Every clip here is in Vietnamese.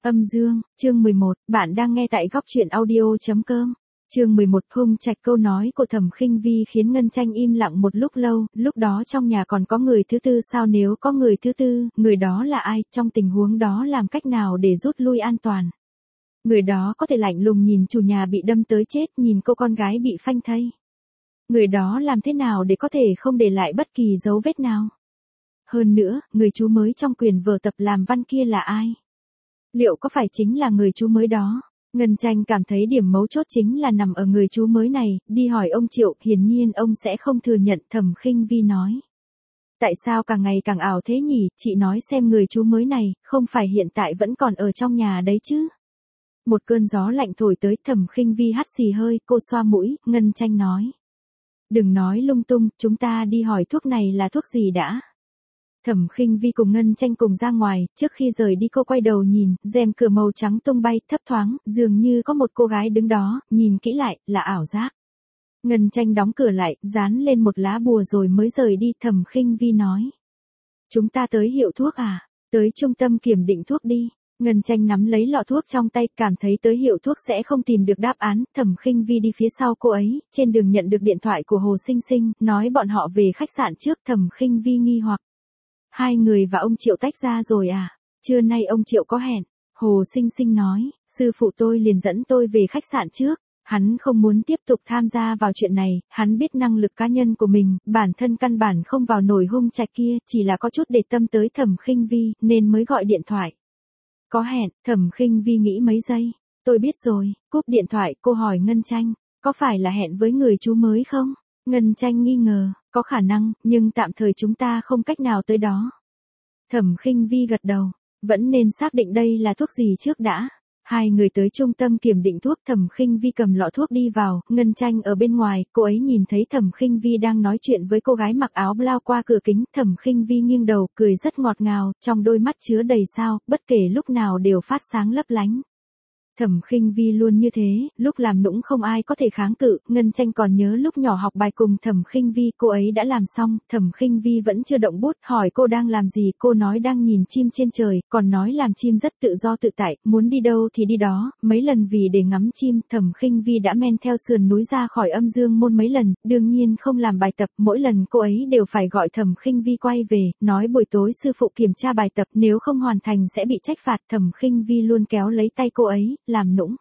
Âm dương, chương 11, bạn đang nghe tại góc truyện audio.com. Chương 11, Hung Trạch. Câu nói của Thẩm Khinh Vi khiến Ngân Tranh im lặng một lúc lâu, lúc đó trong nhà còn có người thứ tư sao, nếu có người thứ tư, người đó là ai, trong tình huống đó làm cách nào để rút lui an toàn. Người đó có thể lạnh lùng nhìn chủ nhà bị đâm tới chết, nhìn cô con gái bị phanh thây. Người đó làm thế nào để có thể không để lại bất kỳ dấu vết nào. Hơn nữa, người chú mới trong quyển vở tập làm văn kia là ai? Liệu có phải chính là người chú mới đó? Ngân Tranh cảm thấy điểm mấu chốt chính là nằm ở người chú mới này, đi hỏi ông Triệu, hiển nhiên ông sẽ không thừa nhận. Thẩm Khinh Vi nói. Tại sao càng ngày càng ảo thế nhỉ, chị nói xem người chú mới này, không phải hiện tại vẫn còn ở trong nhà đấy chứ? Một cơn gió lạnh thổi tới, Thẩm Khinh Vi hắt xì hơi, cô xoa mũi, Ngân Tranh nói. Đừng nói lung tung, chúng ta đi hỏi thuốc này là thuốc gì đã. Thẩm Khinh Vi cùng Ngân Tranh cùng ra ngoài, trước khi rời đi cô quay đầu nhìn, rèm cửa màu trắng tung bay, thấp thoáng, dường như có một cô gái đứng đó, nhìn kỹ lại, là ảo giác. Ngân Tranh đóng cửa lại, dán lên một lá bùa rồi mới rời đi. Thẩm Khinh Vi nói. Chúng ta tới hiệu thuốc à? Tới trung tâm kiểm định thuốc đi. Ngân Tranh nắm lấy lọ thuốc trong tay, cảm thấy tới hiệu thuốc sẽ không tìm được đáp án. Thẩm Khinh Vi đi phía sau cô ấy, trên đường nhận được điện thoại của Hồ Sinh Sinh, nói bọn họ về khách sạn trước. Thẩm Khinh Vi nghi hoặc. Hai người và ông Triệu tách ra rồi à? Trưa nay ông Triệu có hẹn. Hồ Sinh Sinh nói, sư phụ tôi liền dẫn tôi về khách sạn trước. Hắn không muốn tiếp tục tham gia vào chuyện này, hắn biết năng lực cá nhân của mình, bản thân căn bản không vào nổi Hung Trạch kia, chỉ là có chút để tâm tới Thẩm Khinh Vi, nên mới gọi điện thoại. Có hẹn, Thẩm Khinh Vi nghĩ mấy giây. Tôi biết rồi, cúp điện thoại, cô hỏi Ngân Tranh, có phải là hẹn với người chú mới không? Ngân Tranh nghi ngờ, có khả năng, nhưng tạm thời chúng ta không cách nào tới đó. Thẩm Khinh Vi gật đầu, vẫn nên xác định đây là thuốc gì trước đã. Hai người tới trung tâm kiểm định thuốc, Thẩm Khinh Vi cầm lọ thuốc đi vào, Ngân Tranh ở bên ngoài, cô ấy nhìn thấy Thẩm Khinh Vi đang nói chuyện với cô gái mặc áo blau qua cửa kính. Thẩm Khinh Vi nghiêng đầu, cười rất ngọt ngào, trong đôi mắt chứa đầy sao, bất kể lúc nào đều phát sáng lấp lánh. Thẩm Khinh Vi luôn như thế, lúc làm nũng không ai có thể kháng cự. Ngân Tranh còn nhớ lúc nhỏ học bài cùng Thẩm Khinh Vi, cô ấy đã làm xong, Thẩm Khinh Vi vẫn chưa động bút, hỏi cô đang làm gì, cô nói đang nhìn chim trên trời, còn nói làm chim rất tự do tự tại, muốn đi đâu thì đi đó. Mấy lần vì để ngắm chim, Thẩm Khinh Vi đã men theo sườn núi ra khỏi Âm Dương môn mấy lần, đương nhiên không làm bài tập, mỗi lần cô ấy đều phải gọi Thẩm Khinh Vi quay về, nói buổi tối sư phụ kiểm tra bài tập, nếu không hoàn thành sẽ bị trách phạt. Thẩm Khinh Vi luôn kéo lấy tay cô ấy, làm nũng.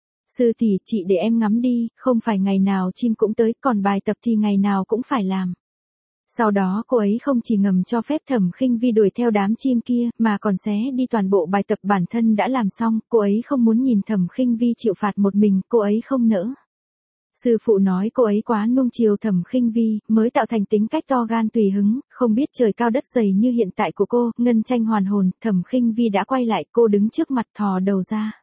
Sư tỷ, chị để em ngắm đi, không phải ngày nào chim cũng tới, còn bài tập thì ngày nào cũng phải làm. Sau đó cô ấy không chỉ ngầm cho phép Thẩm Khinh Vi đuổi theo đám chim kia, mà còn xé đi toàn bộ bài tập bản thân đã làm xong. Cô ấy không muốn nhìn Thẩm Khinh Vi chịu phạt một mình, cô ấy không nỡ. Sư phụ nói cô ấy quá nuông chiều Thẩm Khinh Vi, mới tạo thành tính cách to gan tùy hứng, không biết trời cao đất dày như hiện tại của cô. Ngân Tranh hoàn hồn, Thẩm Khinh Vi đã quay lại, cô đứng trước mặt thò đầu ra.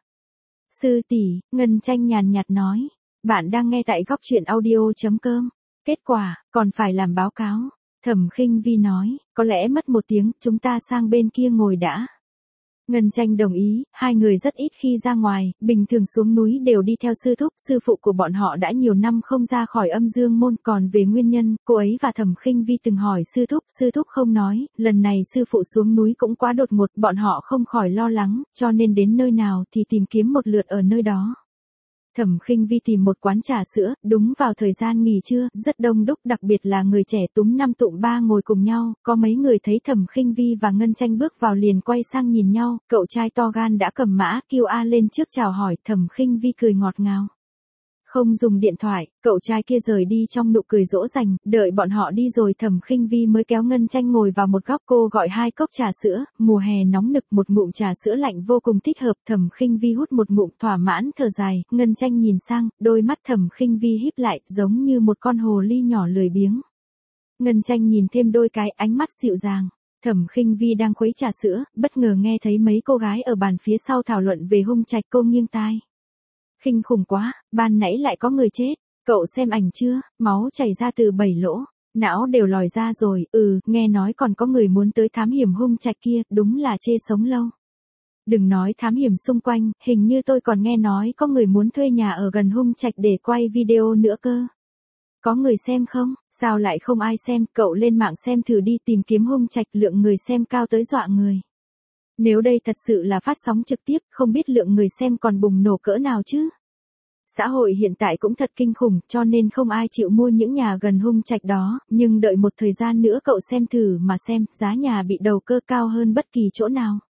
Sư tỷ, Ngân Tranh nhàn nhạt nói, bạn đang nghe tại góc truyện audio.com. Kết quả, còn phải làm báo cáo. Thẩm Khinh Vi nói, có lẽ mất một tiếng, chúng ta sang bên kia ngồi đã. Ngân Tranh đồng ý, hai người rất ít khi ra ngoài, bình thường xuống núi đều đi theo sư thúc, sư phụ của bọn họ đã nhiều năm không ra khỏi Âm Dương môn, còn về nguyên nhân, cô ấy và Thẩm Khinh Vi từng hỏi sư thúc không nói, lần này sư phụ xuống núi cũng quá đột ngột, bọn họ không khỏi lo lắng, cho nên đến nơi nào thì tìm kiếm một lượt ở nơi đó. Thẩm Khinh Vi tìm một quán trà sữa, đúng vào thời gian nghỉ trưa, rất đông đúc, đặc biệt là người trẻ túm năm tụm ba ngồi cùng nhau, có mấy người thấy Thẩm Khinh Vi và Ngân Tranh bước vào liền quay sang nhìn nhau, cậu trai to gan đã cầm mã QR lên trước chào hỏi. Thẩm Khinh Vi cười ngọt ngào. Không dùng điện thoại, cậu trai kia rời đi trong nụ cười dỗ dành, đợi bọn họ đi rồi Thẩm Khinh Vi mới kéo Ngân Tranh ngồi vào một góc, cô gọi 2 cốc trà sữa, mùa hè nóng nực, một ngụm trà sữa lạnh vô cùng thích hợp. Thẩm Khinh Vi hút một ngụm thỏa mãn thở dài, Ngân Tranh nhìn sang, đôi mắt Thẩm Khinh Vi híp lại, giống như một con hồ ly nhỏ lười biếng. Ngân Tranh nhìn thêm đôi cái, ánh mắt dịu dàng. Thẩm Khinh Vi đang khuấy trà sữa, bất ngờ nghe thấy mấy cô gái ở bàn phía sau thảo luận về Hung Trạch, cô nghiêng tai. Kinh khủng quá, ban nãy lại có người chết, cậu xem ảnh chưa, máu chảy ra từ 7 lỗ, não đều lòi ra rồi. Nghe nói còn có người muốn tới thám hiểm Hung Trạch kia, đúng là chê sống lâu. Đừng nói thám hiểm xung quanh, hình như tôi còn nghe nói có người muốn thuê nhà ở gần Hung Trạch để quay video nữa cơ. Có người xem không? Sao lại không ai xem, cậu lên mạng xem thử đi, tìm kiếm Hung Trạch, lượng người xem cao tới dọa người. Nếu đây thật sự là phát sóng trực tiếp, không biết lượng người xem còn bùng nổ cỡ nào chứ. Xã hội hiện tại cũng thật kinh khủng, cho nên không ai chịu mua những nhà gần Hung Trạch đó, nhưng đợi một thời gian nữa cậu xem thử mà xem, giá nhà bị đầu cơ cao hơn bất kỳ chỗ nào.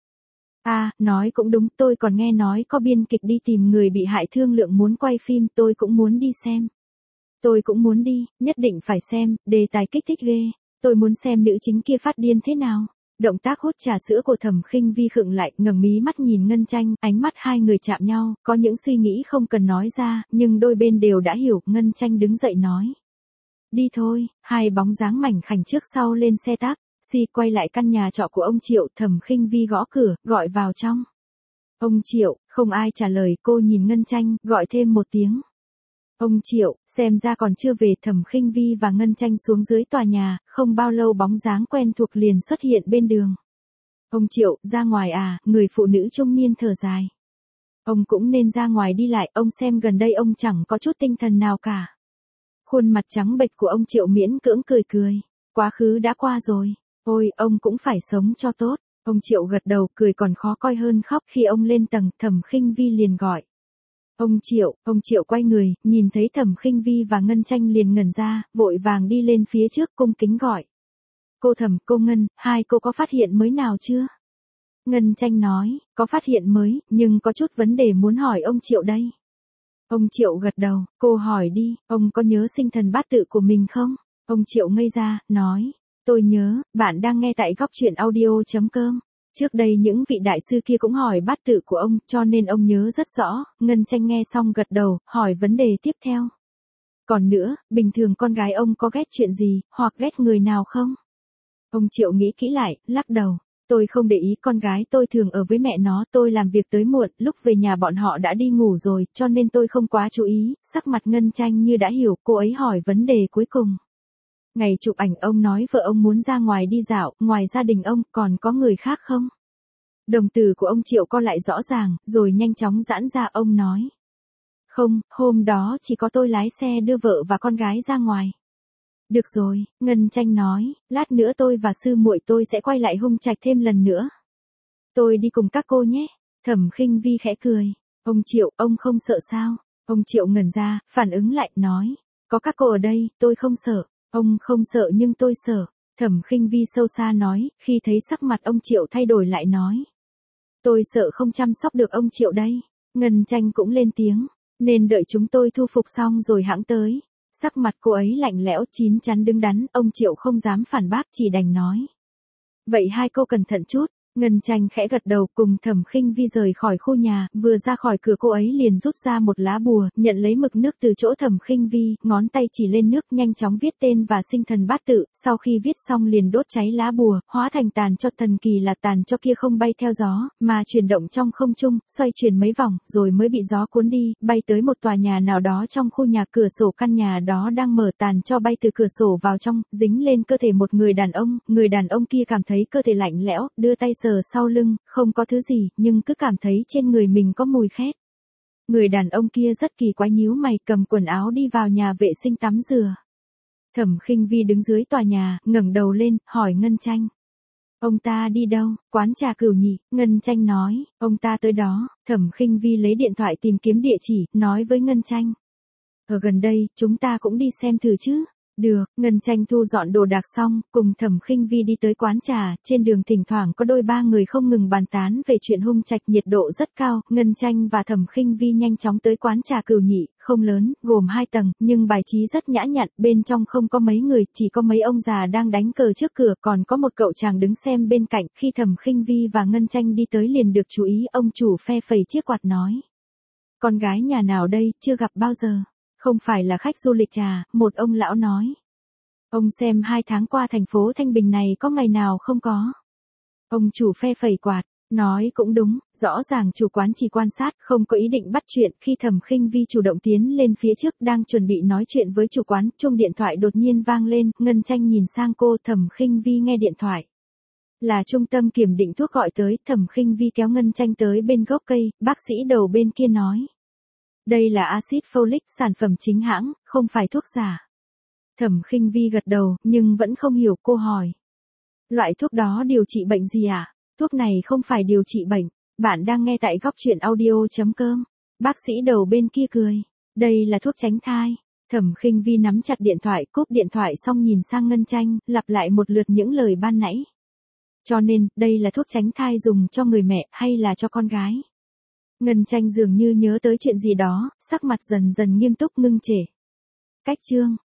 À, nói cũng đúng, tôi còn nghe nói có biên kịch đi tìm người bị hại thương lượng muốn quay phim, tôi cũng muốn đi xem. Tôi cũng muốn đi, nhất định phải xem, đề tài kích thích ghê. Tôi muốn xem nữ chính kia phát điên thế nào. Động tác hút trà sữa của Thẩm Khinh Vi khựng lại, ngẩng mí mắt nhìn Ngân Tranh, ánh mắt hai người chạm nhau, có những suy nghĩ không cần nói ra, nhưng đôi bên đều đã hiểu. Ngân Tranh đứng dậy nói. Đi thôi, hai bóng dáng mảnh khảnh trước sau lên xe taxi quay lại căn nhà trọ của ông Triệu. Thẩm Khinh Vi gõ cửa, gọi vào trong. Ông Triệu, không ai trả lời, cô nhìn Ngân Tranh, gọi thêm một tiếng. Ông Triệu, xem ra còn chưa về. Thẩm Khinh Vi và Ngân Tranh xuống dưới tòa nhà, không bao lâu bóng dáng quen thuộc liền xuất hiện bên đường. Ông Triệu, ra ngoài à, người phụ nữ trung niên thở dài. Ông cũng nên ra ngoài đi lại, ông xem gần đây ông chẳng có chút tinh thần nào cả. Khuôn mặt trắng bệch của ông Triệu miễn cưỡng cười cười. Quá khứ đã qua rồi, ôi, ông cũng phải sống cho tốt. Ông Triệu gật đầu, cười còn khó coi hơn khóc. Khi ông lên tầng, Thẩm Khinh Vi liền gọi. Ông Triệu quay người, nhìn thấy Thẩm Khinh Vi và Ngân Tranh liền ngẩn ra, vội vàng đi lên phía trước cung kính gọi. Cô Thẩm, cô Ngân, hai cô có phát hiện mới nào chưa? Ngân Tranh nói, có phát hiện mới, nhưng có chút vấn đề muốn hỏi ông Triệu đây. Ông Triệu gật đầu, cô hỏi đi, ông có nhớ sinh thần bát tự của mình không? Ông Triệu ngây ra, nói, tôi nhớ, bạn đang nghe tại góc truyện audio.com. Trước đây những vị đại sư kia cũng hỏi bát tự của ông, cho nên ông nhớ rất rõ. Ngân Tranh nghe xong gật đầu, hỏi vấn đề tiếp theo. Còn nữa, bình thường con gái ông có ghét chuyện gì, hoặc ghét người nào không? Ông Triệu nghĩ kỹ lại, lắc đầu. Tôi không để ý, con gái tôi thường ở với mẹ nó, tôi làm việc tới muộn, lúc về nhà bọn họ đã đi ngủ rồi, cho nên tôi không quá chú ý. Sắc mặt Ngân Tranh như đã hiểu, cô ấy hỏi vấn đề cuối cùng. Ngày chụp ảnh ông nói vợ ông muốn ra ngoài đi dạo, ngoài gia đình ông, còn có người khác không? Đồng tử của ông Triệu co lại rõ ràng, rồi nhanh chóng giãn ra. Ông nói. Không, hôm đó chỉ có tôi lái xe đưa vợ và con gái ra ngoài. Được rồi, Ngân Tranh nói, lát nữa tôi và sư muội tôi sẽ quay lại Hung Trạch thêm lần nữa. Tôi đi cùng các cô nhé. Thẩm Khinh Vi khẽ cười. Ông Triệu, ông không sợ sao? Ông Triệu ngẩn ra, phản ứng lại, nói. Có các cô ở đây, tôi không sợ. Ông không sợ nhưng tôi sợ. Thẩm Khinh Vi sâu xa nói, khi thấy sắc mặt ông Triệu thay đổi lại nói. Tôi sợ không chăm sóc được ông Triệu đây. Ngân Tranh cũng lên tiếng. Nên đợi chúng tôi thu phục xong rồi hãng tới. Sắc mặt cô ấy lạnh lẽo, chín chắn đứng đắn, ông Triệu không dám phản bác, chỉ đành nói. Vậy hai cô cẩn thận chút. Ngân Tranh khẽ gật đầu, cùng Thẩm Khinh Vi rời khỏi khu nhà, vừa ra khỏi cửa cô ấy liền rút ra một lá bùa, nhận lấy mực nước từ chỗ Thẩm Khinh Vi, ngón tay chỉ lên nước, nhanh chóng viết tên và sinh thần bát tự, sau khi viết xong liền đốt cháy lá bùa, hóa thành tàn cho. Thần kỳ là tàn cho kia không bay theo gió, mà chuyển động trong không trung, xoay chuyển mấy vòng, rồi mới bị gió cuốn đi, bay tới một tòa nhà nào đó trong khu nhà. Cửa sổ căn nhà đó đang mở, tàn cho bay từ cửa sổ vào trong, dính lên cơ thể một người đàn ông kia cảm thấy cơ thể lạnh lẽo, đưa tay sờ sau lưng, không có thứ gì, nhưng cứ cảm thấy trên người mình có mùi khét. Người đàn ông kia rất kỳ quái, nhíu mày, cầm quần áo đi vào nhà vệ sinh tắm rửa. Thẩm Khinh Vi đứng dưới tòa nhà, ngẩng đầu lên, hỏi Ngân Tranh. Ông ta đi đâu? Quán trà Cửu Nhị. Ngân Tranh nói, ông ta tới đó. Thẩm Khinh Vi lấy điện thoại tìm kiếm địa chỉ, nói với Ngân Tranh. Ở gần đây, chúng ta cũng đi xem thử chứ. Được, Ngân Tranh thu dọn đồ đạc xong, cùng Thẩm Khinh Vi đi tới quán trà, trên đường thỉnh thoảng có đôi ba người không ngừng bàn tán về chuyện Hung Trạch, nhiệt độ rất cao. Ngân Tranh và Thẩm Khinh Vi nhanh chóng tới quán trà Cửu Nhị, không lớn, gồm 2 tầng, nhưng bài trí rất nhã nhặn, bên trong không có mấy người, chỉ có mấy ông già đang đánh cờ trước cửa, còn có một cậu chàng đứng xem bên cạnh. Khi Thẩm Khinh Vi và Ngân Tranh đi tới liền được chú ý, ông chủ phe phẩy chiếc quạt nói. Con gái nhà nào đây, chưa gặp bao giờ. Không phải là khách du lịch à, một ông lão nói. Ông xem 2 tháng qua thành phố Thanh Bình này có ngày nào không có. Ông chủ phe phẩy quạt, nói cũng đúng, rõ ràng chủ quán chỉ quan sát, không có ý định bắt chuyện. Khi Thẩm Khinh Vi chủ động tiến lên phía trước, đang chuẩn bị nói chuyện với chủ quán, chuông điện thoại đột nhiên vang lên, Ngân Tranh nhìn sang cô. Thẩm Khinh Vi nghe điện thoại. Là trung tâm kiểm định thuốc gọi tới. Thẩm Khinh Vi kéo Ngân Tranh tới bên gốc cây, bác sĩ đầu bên kia nói. Đây là axit folic, sản phẩm chính hãng, không phải thuốc giả. Thẩm Khinh Vi gật đầu, nhưng vẫn không hiểu, cô hỏi. Loại thuốc đó điều trị bệnh gì ạ? Thuốc này không phải điều trị bệnh. Bạn đang nghe tại góc chuyện audio.com. Bác sĩ đầu bên kia cười. Đây là thuốc tránh thai. Thẩm Khinh Vi nắm chặt điện thoại, cúp điện thoại xong nhìn sang Ngân Tranh, lặp lại một lượt những lời ban nãy. Cho nên, đây là thuốc tránh thai dùng cho người mẹ hay là cho con gái? Ngân Tranh dường như nhớ tới chuyện gì đó, sắc mặt dần dần nghiêm túc ngưng trệ. Cách chương.